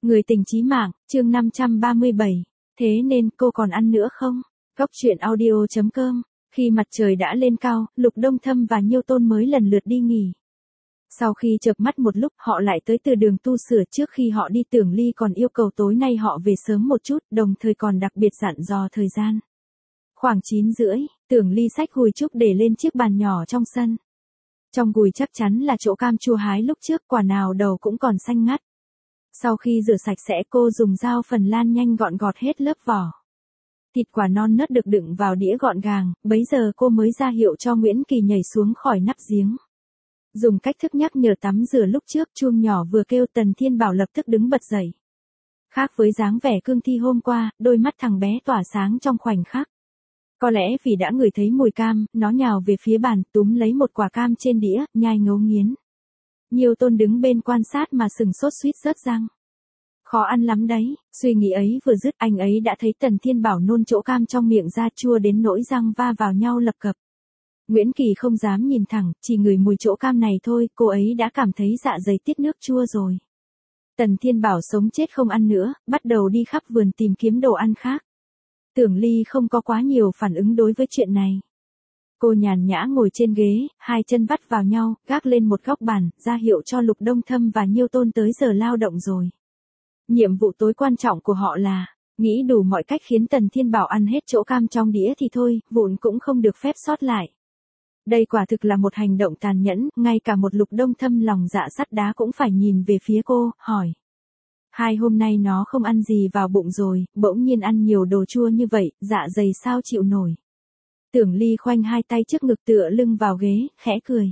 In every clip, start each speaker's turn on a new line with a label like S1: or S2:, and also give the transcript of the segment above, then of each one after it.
S1: Người tình chí mạng, chương 537. Thế nên cô còn ăn nữa không? Góc truyện audio.com. Khi mặt trời đã lên cao, Lục Đông Thâm và Nhiêu Tôn mới lần lượt đi nghỉ. Sau khi chợp mắt một lúc, họ lại tới từ đường tu sửa. Trước khi họ đi, Tưởng Ly còn yêu cầu tối nay họ về sớm một chút, đồng thời còn đặc biệt dặn dò thời gian. Khoảng 9:30, Tưởng Ly xách gùi trúc để lên chiếc bàn nhỏ trong sân. Trong gùi chắc chắn là chỗ cam chua hái lúc trước, quả nào đầu cũng còn xanh ngắt. Sau khi rửa sạch sẽ, cô dùng dao phần lan nhanh gọn gọt hết lớp vỏ. Thịt quả non nớt được đựng vào đĩa gọn gàng, bấy giờ cô mới ra hiệu cho Nguyễn Kỳ nhảy xuống khỏi nắp giếng. Dùng cách thức nhắc nhở tắm rửa lúc trước, chuông nhỏ vừa kêu, Tần Thiên Bảo lập tức đứng bật dậy. Khác với dáng vẻ cương thi hôm qua, đôi mắt thằng bé tỏa sáng trong khoảnh khắc. Có lẽ vì đã ngửi thấy mùi cam, nó nhào về phía bàn, túm lấy một quả cam trên đĩa, nhai ngấu nghiến. Nhiêu Tôn đứng bên quan sát mà sừng sốt suýt rớt răng. Khó ăn lắm đấy, suy nghĩ ấy vừa dứt, anh ấy đã thấy Tần Thiên Bảo nôn chỗ cam trong miệng ra, chua đến nỗi răng va vào nhau lập cập. Nguyễn Kỳ không dám nhìn thẳng, chỉ ngửi mùi chỗ cam này thôi, cô ấy đã cảm thấy dạ dày tiết nước chua rồi. Tần Thiên Bảo sống chết không ăn nữa, bắt đầu đi khắp vườn tìm kiếm đồ ăn khác. Tưởng Ly không có quá nhiều phản ứng đối với chuyện này. Cô nhàn nhã ngồi trên ghế, hai chân vắt vào nhau, gác lên một góc bàn, ra hiệu cho Lục Đông Thâm và Nhiêu Tôn tới giờ lao động rồi. Nhiệm vụ tối quan trọng của họ là nghĩ đủ mọi cách khiến Tần Thiên Bảo ăn hết chỗ cam trong đĩa thì thôi, vụn cũng không được phép sót lại. Đây quả thực là một hành động tàn nhẫn, ngay cả một Lục Đông Thâm lòng dạ sắt đá cũng phải nhìn về phía cô, hỏi. Hai hôm nay nó không ăn gì vào bụng rồi, bỗng nhiên ăn nhiều đồ chua như vậy, dạ dày sao chịu nổi. Tưởng Ly khoanh hai tay trước ngực tựa lưng vào ghế, khẽ cười.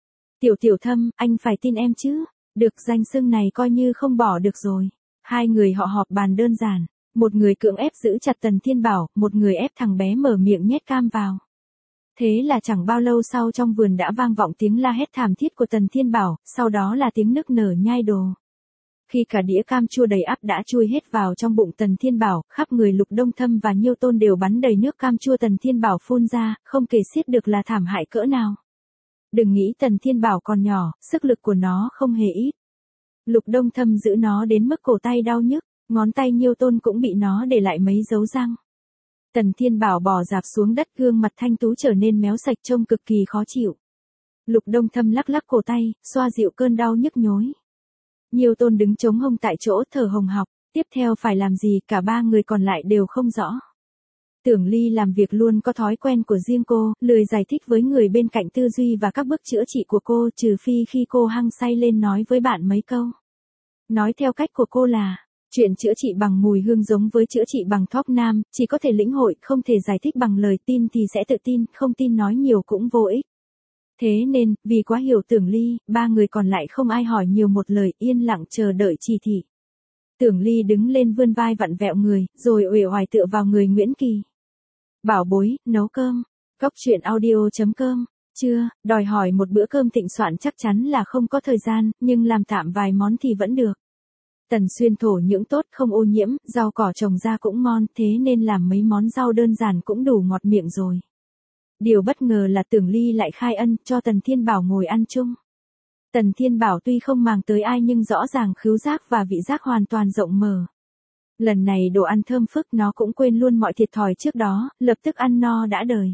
S1: Tiểu Thâm, anh phải tin em chứ, được danh xưng này coi như không bỏ được rồi. Hai người họ họp bàn đơn giản, một người cưỡng ép giữ chặt Tần Thiên Bảo, một người ép thằng bé mở miệng nhét cam vào. Thế là chẳng bao lâu sau trong vườn đã vang vọng tiếng la hét thảm thiết của Tần Thiên Bảo, sau đó là tiếng nức nở nhai đồ. Khi cả đĩa cam chua đầy ắp đã chui hết vào trong bụng Tần Thiên Bảo, khắp người Lục Đông Thâm và Nhiêu Tôn đều bắn đầy nước cam chua Tần Thiên Bảo phun ra, không kể xiết được là thảm hại cỡ nào. Đừng nghĩ Tần Thiên Bảo còn nhỏ, sức lực của nó không hề ít. Lục Đông Thâm giữ nó đến mức cổ tay đau nhức, ngón tay Nhiêu Tôn cũng bị nó để lại mấy dấu răng. Tần Thiên Bảo bò rạp xuống đất, gương mặt thanh tú trở nên méo sạch, trông cực kỳ khó chịu. Lục Đông Thâm lắc lắc cổ tay, xoa dịu cơn đau nhức nhối. Nhiêu Tôn đứng chống hông tại chỗ thở hồng hộc, tiếp theo phải làm gì cả ba người còn lại đều không rõ. Tưởng Ly làm việc luôn có thói quen của riêng cô, lười giải thích với người bên cạnh tư duy và các bước chữa trị của cô, trừ phi khi cô hăng say lên nói với bạn mấy câu. Nói theo cách của cô là, chuyện chữa trị bằng mùi hương giống với chữa trị bằng thuốc nam, chỉ có thể lĩnh hội, không thể giải thích bằng lời, tin thì sẽ tự tin, không tin nói nhiều cũng vô ích. Thế nên, vì quá hiểu Tưởng Ly, ba người còn lại không ai hỏi nhiều một lời, yên lặng chờ đợi chỉ thị. Tưởng Ly đứng lên vươn vai vặn vẹo người, rồi uể oải tựa vào người Nguyễn Kỳ. Bảo bối, nấu cơm. Góc truyện audio.com. Chưa, đòi hỏi một bữa cơm thịnh soạn chắc chắn là không có thời gian, nhưng làm tạm vài món thì vẫn được. Tần Xuyên thổ nhưỡng tốt, không ô nhiễm, rau cỏ trồng ra cũng ngon, thế nên làm mấy món rau đơn giản cũng đủ ngọt miệng rồi. Điều bất ngờ là Tưởng Ly lại khai ân cho Tần Thiên Bảo ngồi ăn chung. Tần Thiên Bảo tuy không màng tới ai nhưng rõ ràng khứu giác và vị giác hoàn toàn rộng mở. Lần này đồ ăn thơm phức, nó cũng quên luôn mọi thiệt thòi trước đó, lập tức ăn no đã đời.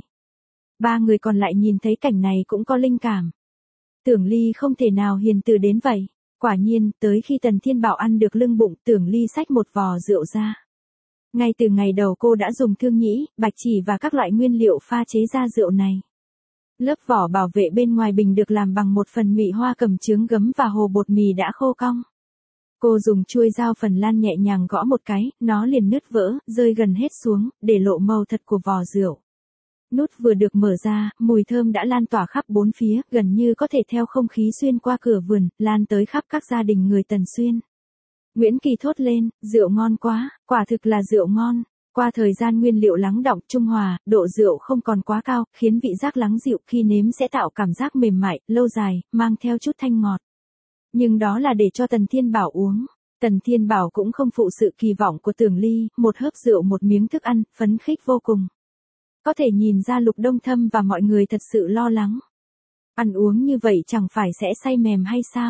S1: Ba người còn lại nhìn thấy cảnh này cũng có linh cảm. Tưởng Ly không thể nào hiền từ đến vậy. Quả nhiên, tới khi Tần Thiên Bảo ăn được lưng bụng, Tưởng Ly xách một vò rượu ra. Ngay từ ngày đầu cô đã dùng thương nhĩ, bạch chỉ và các loại nguyên liệu pha chế ra rượu này. Lớp vỏ bảo vệ bên ngoài bình được làm bằng một phần mị hoa cầm chướng gấm và hồ bột mì đã khô cong. Cô dùng chuôi dao phần lan nhẹ nhàng gõ một cái, nó liền nứt vỡ, rơi gần hết xuống, để lộ màu thật của vò rượu. Nút vừa được mở ra, mùi thơm đã lan tỏa khắp bốn phía, gần như có thể theo không khí xuyên qua cửa vườn, lan tới khắp các gia đình người Tần Xuyên. Nguyễn Kỳ thốt lên, rượu ngon quá, quả thực là rượu ngon. Qua thời gian nguyên liệu lắng đọng trung hòa, độ rượu không còn quá cao, khiến vị giác lắng dịu, khi nếm sẽ tạo cảm giác mềm mại, lâu dài, mang theo chút thanh ngọt. Nhưng đó là để cho Tần Thiên Bảo uống. Tần Thiên Bảo cũng không phụ sự kỳ vọng của Tưởng Ly, một hớp rượu một miếng thức ăn, phấn khích vô cùng. Có thể nhìn ra Lục Đông Thâm và mọi người thật sự lo lắng. Ăn uống như vậy chẳng phải sẽ say mềm hay sao?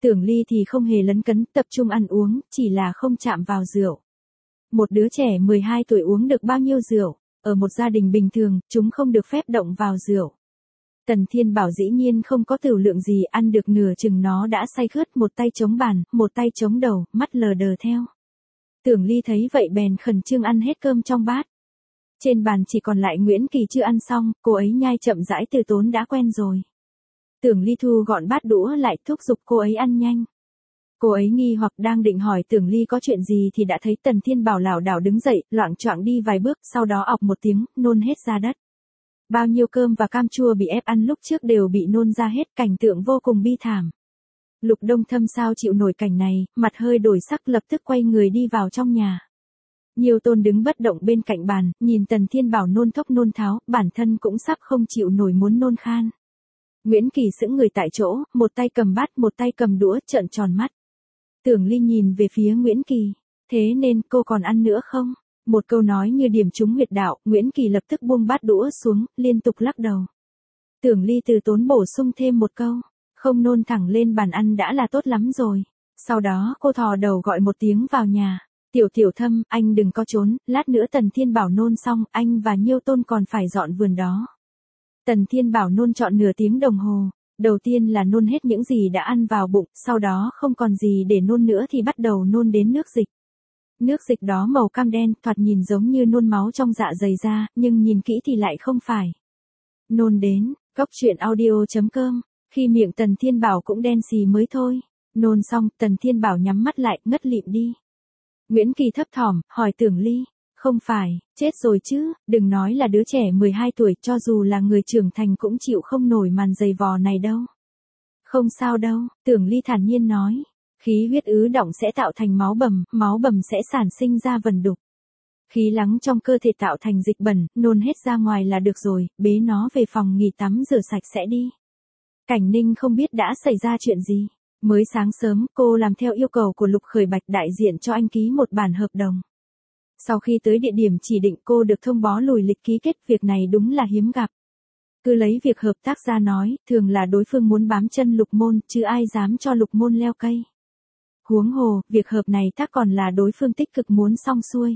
S1: Tưởng Ly thì không hề lấn cấn, tập trung ăn uống, chỉ là không chạm vào rượu. Một đứa trẻ 12 tuổi uống được bao nhiêu rượu, ở một gia đình bình thường, chúng không được phép động vào rượu. Tần Thiên Bảo dĩ nhiên không có tửu lượng gì, ăn được nửa chừng nó đã say khướt, một tay chống bàn, một tay chống đầu, mắt lờ đờ theo. Tưởng Ly thấy vậy bèn khẩn trương ăn hết cơm trong bát. Trên bàn chỉ còn lại Nguyễn Kỳ chưa ăn xong, cô ấy nhai chậm rãi Từ Tốn đã quen rồi. Tưởng Ly thu gọn bát đũa lại, thúc giục cô ấy ăn nhanh. Cô ấy nghi hoặc đang định hỏi Tưởng Ly có chuyện gì thì đã thấy Tần Thiên Bảo lảo đảo đứng dậy, loạng choạng đi vài bước, sau đó ọc một tiếng, nôn hết ra đất. Bao nhiêu cơm và cam chua bị ép ăn lúc trước đều bị nôn ra hết, cảnh tượng vô cùng bi thảm. Lục Đông Thâm sao chịu nổi cảnh này, mặt hơi đổi sắc lập tức quay người đi vào trong nhà. Nhiều Tôn đứng bất động bên cạnh bàn, nhìn Tần Thiên Bảo nôn thốc nôn tháo, bản thân cũng sắp không chịu nổi muốn nôn khan. Nguyễn Kỳ sững người tại chỗ, một tay cầm bát, một tay cầm đũa, trợn tròn mắt. Tưởng Ly nhìn về phía Nguyễn Kỳ, thế nên cô còn ăn nữa không? Một câu nói như điểm trúng huyệt đạo, Nguyễn Kỳ lập tức buông bát đũa xuống, liên tục lắc đầu. Tưởng Ly Từ Tốn bổ sung thêm một câu, không nôn thẳng lên bàn ăn đã là tốt lắm rồi. Sau đó cô thò đầu gọi một tiếng vào nhà, Tiểu Thâm, anh đừng có trốn, lát nữa Tần Thiên Bảo nôn xong, anh và Nhiêu Tôn còn phải dọn vườn đó. Tần Thiên Bảo nôn trọn nửa tiếng đồng hồ, đầu tiên là nôn hết những gì đã ăn vào bụng, sau đó không còn gì để nôn nữa thì bắt đầu nôn đến nước dịch. Nước dịch đó màu cam đen, thoạt nhìn giống như nôn máu trong dạ dày ra, nhưng nhìn kỹ thì lại không phải. Nôn đến, góc truyện audio.com, khi miệng Tần Thiên Bảo cũng đen xì mới thôi. Nôn xong, Tần Thiên Bảo nhắm mắt lại, ngất lịm đi. Nguyễn Kỳ thấp thỏm, hỏi Tưởng Ly, không phải, chết rồi chứ, đừng nói là đứa trẻ 12 tuổi, cho dù là người trưởng thành cũng chịu không nổi màn giày vò này đâu. Không sao đâu, Tưởng Ly thản nhiên nói. Khí huyết ứ động sẽ tạo thành máu bầm sẽ sản sinh ra vần đục. Khí lắng trong cơ thể tạo thành dịch bẩn, nôn hết ra ngoài là được rồi, bế nó về phòng nghỉ tắm rửa sạch sẽ đi. Cảnh Ninh không biết đã xảy ra chuyện gì. Mới sáng sớm, cô làm theo yêu cầu của Lục Khởi Bạch đại diện cho anh ký một bản hợp đồng. Sau khi tới địa điểm chỉ định cô được thông báo lùi lịch ký kết, việc này đúng là hiếm gặp. Cứ lấy việc hợp tác ra nói, thường là đối phương muốn bám chân Lục Môn, chứ ai dám cho Lục Môn leo cây. Huống hồ, việc hợp này tác còn là đối phương tích cực muốn xong xuôi.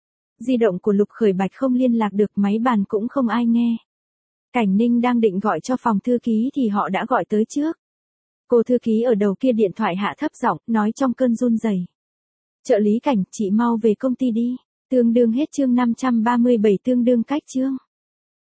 S1: Di động của Lục Khởi Bạch không liên lạc được, máy bàn cũng không ai nghe. Cảnh Ninh đang định gọi cho phòng thư ký thì họ đã gọi tới trước. Cô thư ký ở đầu kia điện thoại hạ thấp giọng, nói trong cơn run rẩy. Trợ lý Cảnh, chị mau về công ty đi. Tương đương hết chương 537, tương đương cách chương.